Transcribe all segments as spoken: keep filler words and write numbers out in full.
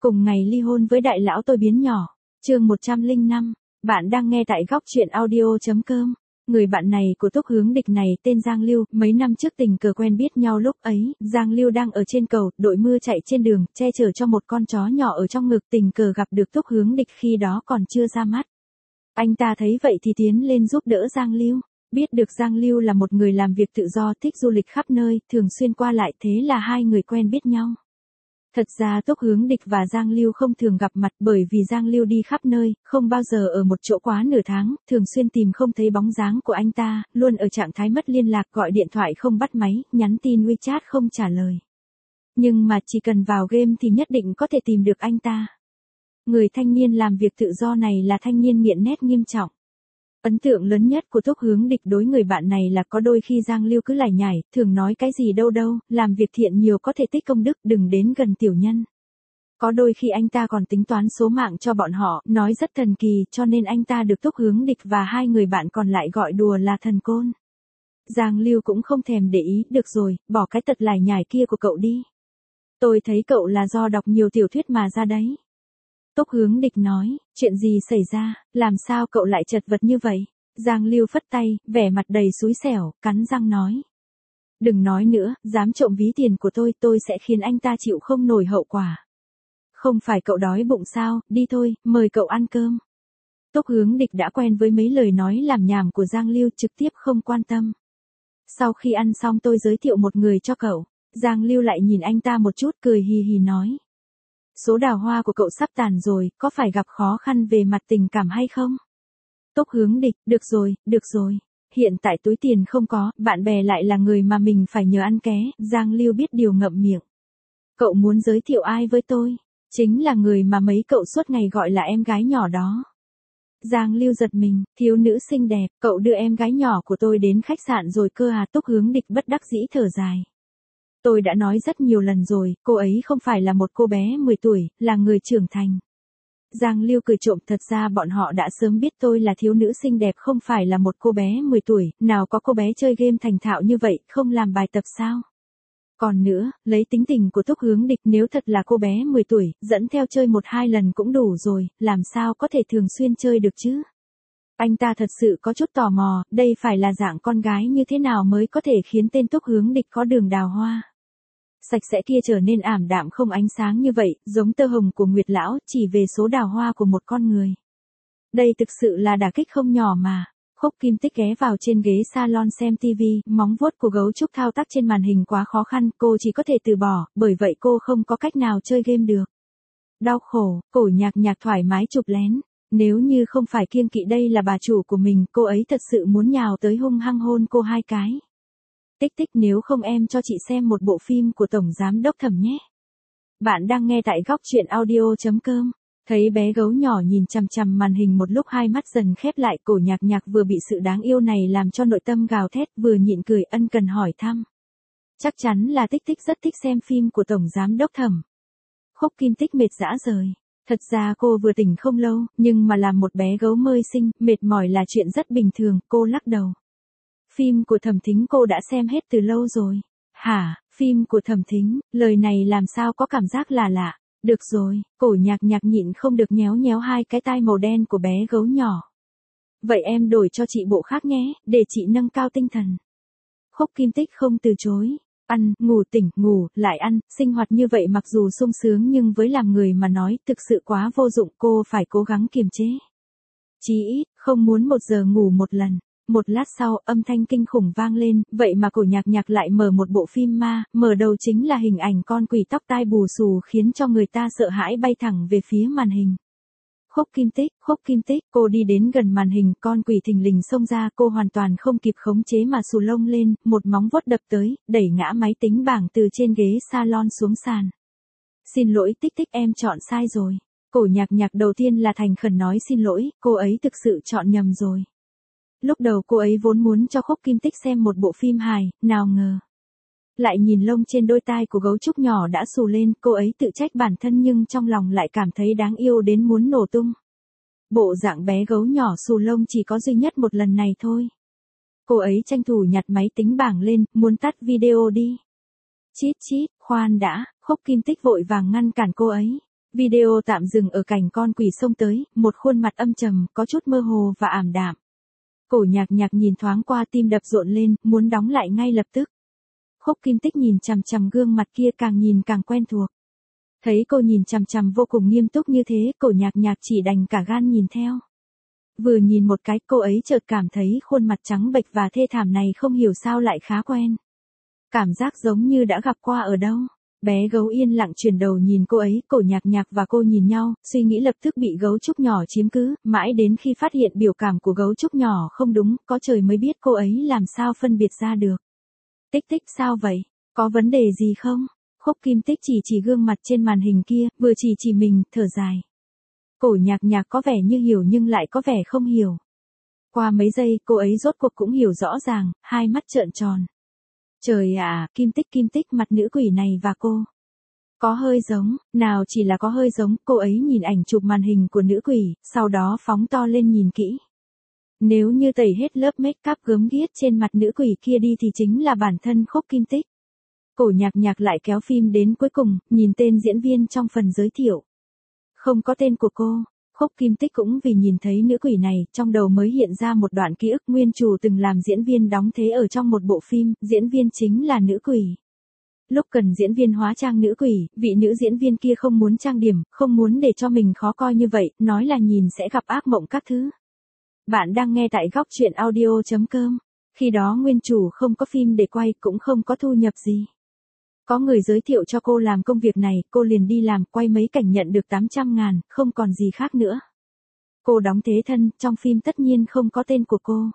Cùng ngày ly hôn với đại lão tôi biến nhỏ. Chương một trăm lẻ năm. Bạn đang nghe tại góc truyện audio chấm com. Người bạn này của Túc Hướng Địch này tên Giang Lưu, mấy năm trước tình cờ quen biết nhau lúc ấy, Giang Lưu đang ở trên cầu, đội mưa chạy trên đường, che chở cho một con chó nhỏ ở trong ngực, tình cờ gặp được Túc Hướng Địch khi đó còn chưa ra mắt. Anh ta thấy vậy thì tiến lên giúp đỡ Giang Lưu. Biết được Giang Lưu là một người làm việc tự do, thích du lịch khắp nơi, thường xuyên qua lại, thế là hai người quen biết nhau. Thật ra Túc Hướng Địch và Giang Lưu không thường gặp mặt bởi vì Giang Lưu đi khắp nơi, không bao giờ ở một chỗ quá nửa tháng, thường xuyên tìm không thấy bóng dáng của anh ta, luôn ở trạng thái mất liên lạc, gọi điện thoại không bắt máy, nhắn tin WeChat không trả lời. Nhưng mà chỉ cần vào game thì nhất định có thể tìm được anh ta. Người thanh niên làm việc tự do này là thanh niên nghiện net nghiêm trọng. Ấn tượng lớn nhất của Túc Hướng Địch đối người bạn này là có đôi khi Giang Lưu cứ lải nhải, thường nói cái gì đâu đâu, làm việc thiện nhiều có thể tích công đức, đừng đến gần tiểu nhân. Có đôi khi anh ta còn tính toán số mạng cho bọn họ, nói rất thần kỳ, cho nên anh ta được Túc Hướng Địch và hai người bạn còn lại gọi đùa là thần côn. Giang Lưu cũng không thèm để ý, được rồi, bỏ cái tật lải nhải kia của cậu đi. Tôi thấy cậu là do đọc nhiều tiểu thuyết mà ra đấy. Túc Hướng Địch nói, chuyện gì xảy ra, làm sao cậu lại chật vật như vậy? Giang Lưu phất tay, vẻ mặt đầy xúi xẻo, cắn răng nói. Đừng nói nữa, dám trộm ví tiền của tôi, tôi sẽ khiến anh ta chịu không nổi hậu quả. Không phải cậu đói bụng sao, đi thôi, mời cậu ăn cơm. Túc Hướng Địch đã quen với mấy lời nói làm nhảm của Giang Lưu, trực tiếp không quan tâm. Sau khi ăn xong tôi giới thiệu một người cho cậu. Giang Lưu lại nhìn anh ta một chút, cười hì hì nói. Số đào hoa của cậu sắp tàn rồi, có phải gặp khó khăn về mặt tình cảm hay không? Túc Hướng Địch, được rồi, được rồi. Hiện tại túi tiền không có, bạn bè lại là người mà mình phải nhờ ăn ké, Giang Lưu biết điều ngậm miệng. Cậu muốn giới thiệu ai với tôi? Chính là người mà mấy cậu suốt ngày gọi là em gái nhỏ đó. Giang Lưu giật mình, thiếu nữ xinh đẹp, cậu đưa em gái nhỏ của tôi đến khách sạn rồi cơ à? Túc Hướng Địch bất đắc dĩ thở dài. Tôi đã nói rất nhiều lần rồi, cô ấy không phải là một cô bé mười tuổi, là người trưởng thành. Giang Lưu cười trộm, thật ra bọn họ đã sớm biết tôi là thiếu nữ xinh đẹp, không phải là một cô bé mười tuổi, nào có cô bé chơi game thành thạo như vậy, không làm bài tập sao? Còn nữa, lấy tính tình của Túc Hướng Địch, nếu thật là cô bé mười tuổi, dẫn theo chơi một hai lần cũng đủ rồi, làm sao có thể thường xuyên chơi được chứ? Anh ta thật sự có chút tò mò, đây phải là dạng con gái như thế nào mới có thể khiến tên Túc Hướng Địch có đường đào hoa sạch sẽ kia trở nên ảm đạm không ánh sáng như vậy, giống tơ hồng của Nguyệt Lão, chỉ về số đào hoa của một con người. Đây thực sự là đả kích không nhỏ mà. Khúc Kim Tích ghé vào trên ghế salon xem tivi, móng vuốt của gấu trúc thao tác trên màn hình quá khó khăn, cô chỉ có thể từ bỏ, bởi vậy cô không có cách nào chơi game được. Đau khổ, Cổ Nhạc Nhạc thoải mái chụp lén. Nếu như không phải kiêng kỵ đây là bà chủ của mình, cô ấy thật sự muốn nhào tới hung hăng hôn cô hai cái. Tích tích, nếu không em cho chị xem một bộ phim của Tổng Giám Đốc Thẩm nhé. Bạn đang nghe tại góc truyện audio chấm com. Thấy bé gấu nhỏ nhìn chằm chằm màn hình một lúc, hai mắt dần khép lại, Cổ Nhạc Nhạc vừa bị sự đáng yêu này làm cho nội tâm gào thét, vừa nhịn cười ân cần hỏi thăm. Chắc chắn là Tích tích rất thích xem phim của Tổng Giám Đốc Thẩm. Khúc Kim Tích mệt dã rời. Thật ra cô vừa tỉnh không lâu, nhưng mà làm một bé gấu mới sinh, mệt mỏi là chuyện rất bình thường, cô lắc đầu. Phim của Thẩm Thính cô đã xem hết từ lâu rồi. Hả, phim của Thẩm Thính, lời này làm sao có cảm giác là lạ. Được rồi, Cổ Nhạc Nhạc nhịn không được nhéo nhéo hai cái tai màu đen của bé gấu nhỏ. Vậy em đổi cho chị bộ khác nhé, để chị nâng cao tinh thần. Khúc Kim Tích không từ chối. Ăn, ngủ tỉnh, ngủ, lại ăn, sinh hoạt như vậy mặc dù sung sướng nhưng với làm người mà nói thực sự quá vô dụng, cô phải cố gắng kiềm chế. Chí ít, không muốn một giờ ngủ một lần. Một lát sau, âm thanh kinh khủng vang lên, vậy mà Cổ Nhạc Nhạc lại mở một bộ phim ma, mở đầu chính là hình ảnh con quỷ tóc tai bù xù khiến cho người ta sợ hãi bay thẳng về phía màn hình. Khúc Kim Tích, Khúc Kim Tích, cô đi đến gần màn hình, con quỷ thình lình xông ra, cô hoàn toàn không kịp khống chế mà xù lông lên, một móng vuốt đập tới, đẩy ngã máy tính bảng từ trên ghế salon xuống sàn. Xin lỗi Tích Tích, em chọn sai rồi. Cổ Nhạc Nhạc đầu tiên là thành khẩn nói xin lỗi, cô ấy thực sự chọn nhầm rồi. Lúc đầu cô ấy vốn muốn cho Khúc Kim Tích xem một bộ phim hài, nào ngờ. Lại nhìn lông trên đôi tai của gấu trúc nhỏ đã xù lên, cô ấy tự trách bản thân nhưng trong lòng lại cảm thấy đáng yêu đến muốn nổ tung. Bộ dạng bé gấu nhỏ xù lông chỉ có duy nhất một lần này thôi. Cô ấy tranh thủ nhặt máy tính bảng lên, muốn tắt video đi. Chít chít, khoan đã, Khúc Kim Tích vội vàng ngăn cản cô ấy. Video tạm dừng ở cảnh con quỷ xông tới, một khuôn mặt âm trầm, có chút mơ hồ và ảm đạm. Cổ Nhạc Nhạc nhìn thoáng qua tim đập rộn lên, muốn đóng lại ngay lập tức. Khúc Kim Tích nhìn chằm chằm gương mặt kia càng nhìn càng quen thuộc. Thấy cô nhìn chằm chằm vô cùng nghiêm túc như thế, Cổ Nhạc Nhạc chỉ đành cả gan nhìn theo. Vừa nhìn một cái, cô ấy chợt cảm thấy khuôn mặt trắng bệch và thê thảm này không hiểu sao lại khá quen. Cảm giác giống như đã gặp qua ở đâu. Bé gấu yên lặng chuyển đầu nhìn cô ấy, Cổ Nhạc Nhạc và cô nhìn nhau, suy nghĩ lập tức bị gấu trúc nhỏ chiếm cứ, mãi đến khi phát hiện biểu cảm của gấu trúc nhỏ không đúng, có trời mới biết cô ấy làm sao phân biệt ra được. Tích Tích sao vậy? Có vấn đề gì không? Khúc Kim Tích chỉ chỉ gương mặt trên màn hình kia, vừa chỉ chỉ mình, thở dài. Cổ Nhạc Nhạc có vẻ như hiểu nhưng lại có vẻ không hiểu. Qua mấy giây, cô ấy rốt cuộc cũng hiểu rõ ràng, hai mắt trợn tròn. Trời ạ, Kim Tích Kim Tích mặt nữ quỷ này và cô. Có hơi giống, nào chỉ là có hơi giống, cô ấy nhìn ảnh chụp màn hình của nữ quỷ, sau đó phóng to lên nhìn kỹ. Nếu như tẩy hết lớp make up gớm ghiếc trên mặt nữ quỷ kia đi thì chính là bản thân Khúc Kim Tích. Cổ Nhạc Nhạc lại kéo phim đến cuối cùng, nhìn tên diễn viên trong phần giới thiệu. Không có tên của cô. Khúc Kim Tích cũng vì nhìn thấy nữ quỷ này, trong đầu mới hiện ra một đoạn ký ức nguyên chủ từng làm diễn viên đóng thế ở trong một bộ phim, diễn viên chính là nữ quỷ. Lúc cần diễn viên hóa trang nữ quỷ, vị nữ diễn viên kia không muốn trang điểm, không muốn để cho mình khó coi như vậy, nói là nhìn sẽ gặp ác mộng các thứ. Bạn đang nghe tại góc truyện audio chấm com. Khi đó nguyên chủ không có phim để quay cũng không có thu nhập gì. Có người giới thiệu cho cô làm công việc này, cô liền đi làm, quay mấy cảnh nhận được tám trăm ngàn, không còn gì khác nữa. Cô đóng thế thân, trong phim tất nhiên không có tên của cô.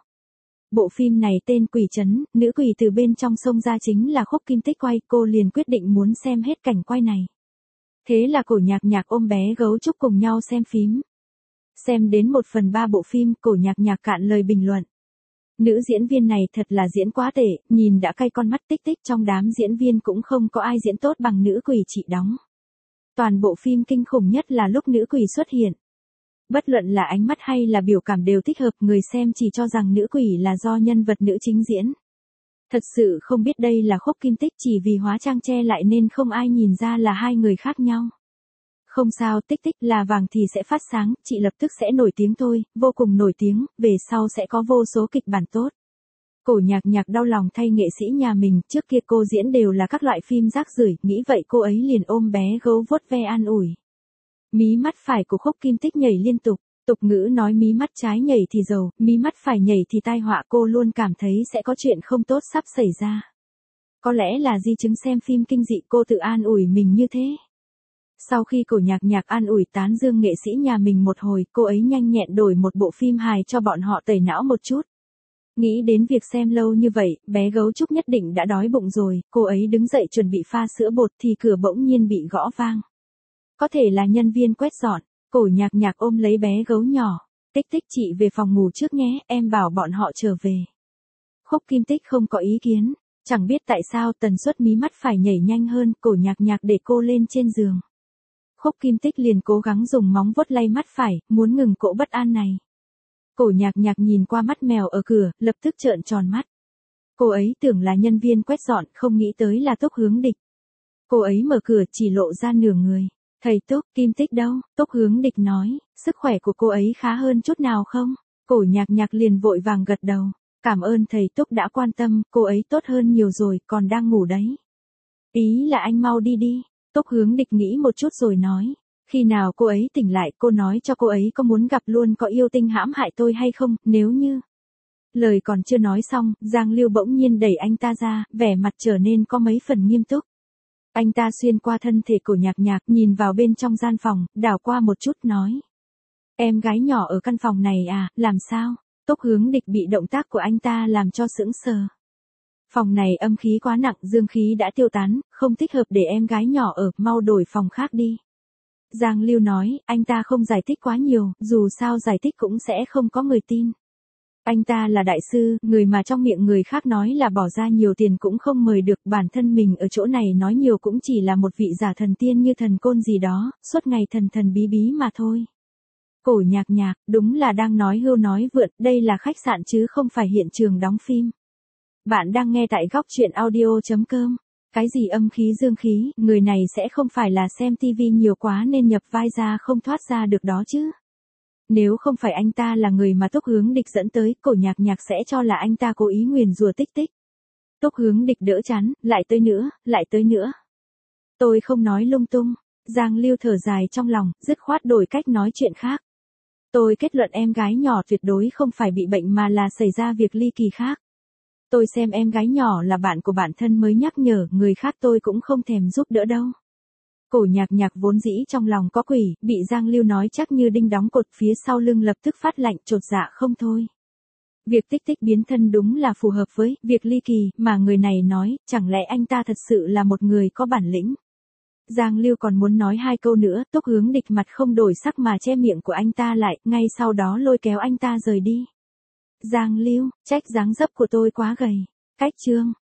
Bộ phim này tên Quỷ Trấn, nữ quỷ từ bên trong sông ra chính là Khúc Kim Tích quay, cô liền quyết định muốn xem hết cảnh quay này. Thế là Cổ Nhạc Nhạc ôm bé gấu trúc cùng nhau xem phím. Xem đến một phần ba bộ phim, Cổ Nhạc Nhạc cạn lời bình luận. Nữ diễn viên này thật là diễn quá tệ, nhìn đã cay con mắt. Tích Tích trong đám diễn viên cũng không có ai diễn tốt bằng nữ quỷ chị đóng. Toàn bộ phim kinh khủng nhất là lúc nữ quỷ xuất hiện. Bất luận là ánh mắt hay là biểu cảm đều thích hợp, người xem chỉ cho rằng nữ quỷ là do nhân vật nữ chính diễn. Thật sự không biết đây là Khúc Kim Tích, chỉ vì hóa trang che lại nên không ai nhìn ra là hai người khác nhau. Không sao, Tích Tích là vàng thì sẽ phát sáng, chị lập tức sẽ nổi tiếng thôi, vô cùng nổi tiếng, về sau sẽ có vô số kịch bản tốt. Cổ Nhạc Nhạc đau lòng thay nghệ sĩ nhà mình, trước kia cô diễn đều là các loại phim rác rưởi, nghĩ vậy cô ấy liền ôm bé gấu vuốt ve an ủi. Mí mắt phải của Khúc Kim Tích nhảy liên tục, tục ngữ nói mí mắt trái nhảy thì giàu, mí mắt phải nhảy thì tai họa, cô luôn cảm thấy sẽ có chuyện không tốt sắp xảy ra. Có lẽ là di chứng xem phim kinh dị, cô tự an ủi mình như thế. Sau khi Cổ Nhạc Nhạc an ủi tán dương nghệ sĩ nhà mình một hồi, cô ấy nhanh nhẹn đổi một bộ phim hài cho bọn họ tẩy não một chút. Nghĩ đến việc xem lâu như vậy, bé gấu trúc nhất định đã đói bụng rồi, cô ấy đứng dậy chuẩn bị pha sữa bột thì cửa bỗng nhiên bị gõ vang. Có thể là nhân viên quét dọn. Cổ Nhạc Nhạc ôm lấy bé gấu nhỏ. Tích Tích chị về phòng ngủ trước nhé, em bảo bọn họ trở về. Khúc Kim Tích không có ý kiến. Chẳng biết tại sao tần suất mí mắt phải nhảy nhanh hơn, Cổ Nhạc Nhạc để cô lên trên giường. Khúc Kim Tích liền cố gắng dùng móng vuốt lay mắt phải, muốn ngừng cỗ bất an này. Cổ Nhạc Nhạc nhìn qua mắt mèo ở cửa, lập tức trợn tròn mắt. Cô ấy tưởng là nhân viên quét dọn, không nghĩ tới là Túc Hướng Địch. Cô ấy mở cửa chỉ lộ ra nửa người. Thầy Túc, Kim Tích đâu? Túc Hướng Địch nói, sức khỏe của cô ấy khá hơn chút nào không? Cổ Nhạc Nhạc liền vội vàng gật đầu. Cảm ơn thầy Túc đã quan tâm, cô ấy tốt hơn nhiều rồi, còn đang ngủ đấy. Ý là anh mau đi đi. Túc Hướng Địch nghĩ một chút rồi nói. Khi nào cô ấy tỉnh lại, cô nói cho cô ấy có muốn gặp luôn có yêu tinh hãm hại tôi hay không, nếu như... Lời còn chưa nói xong, Giang Lưu bỗng nhiên đẩy anh ta ra, vẻ mặt trở nên có mấy phần nghiêm túc. Anh ta xuyên qua thân thể Cổ Nhạc Nhạc, nhìn vào bên trong gian phòng, đảo qua một chút nói. Em gái nhỏ ở căn phòng này à, làm sao? Túc Hướng Địch bị động tác của anh ta làm cho sững sờ. Phòng này âm khí quá nặng, dương khí đã tiêu tán, không thích hợp để em gái nhỏ ở, mau đổi phòng khác đi. Giang Lưu nói, anh ta không giải thích quá nhiều, dù sao giải thích cũng sẽ không có người tin. Anh ta là đại sư, người mà trong miệng người khác nói là bỏ ra nhiều tiền cũng không mời được, bản thân mình ở chỗ này nói nhiều cũng chỉ là một vị giả thần tiên như thần côn gì đó, suốt ngày thần thần bí bí mà thôi. Cổ Nhạc Nhạc, đúng là đang nói hưu nói vượn, đây là khách sạn chứ không phải hiện trường đóng phim. Bạn đang nghe tại góc truyện audio chấm com. Cái gì âm khí dương khí, người này sẽ không phải là xem tivi nhiều quá nên nhập vai ra không thoát ra được đó chứ. Nếu không phải anh ta là người mà Túc Hướng Địch dẫn tới, Cổ Nhạc Nhạc sẽ cho là anh ta cố ý nguyền rủa Tích Tích. Túc Hướng Địch đỡ chán, lại tới nữa, lại tới nữa. Tôi không nói lung tung. Giang Lưu thở dài trong lòng, dứt khoát đổi cách nói chuyện khác. Tôi kết luận em gái nhỏ tuyệt đối không phải bị bệnh mà là xảy ra việc ly kỳ khác. Tôi xem em gái nhỏ là bạn của bản thân mới nhắc nhở, người khác tôi cũng không thèm giúp đỡ đâu. Cổ Nhạc Nhạc vốn dĩ trong lòng có quỷ, bị Giang Lưu nói chắc như đinh đóng cột, phía sau lưng lập tức phát lạnh, chột dạ không thôi. Việc Tích Tích biến thân đúng là phù hợp với việc ly kỳ mà người này nói, chẳng lẽ anh ta thật sự là một người có bản lĩnh. Giang Lưu còn muốn nói hai câu nữa, Túc Hướng Địch mặt không đổi sắc mà che miệng của anh ta lại, ngay sau đó lôi kéo anh ta rời đi. Giang Lưu, trách dáng dấp của tôi quá gầy. Cách chương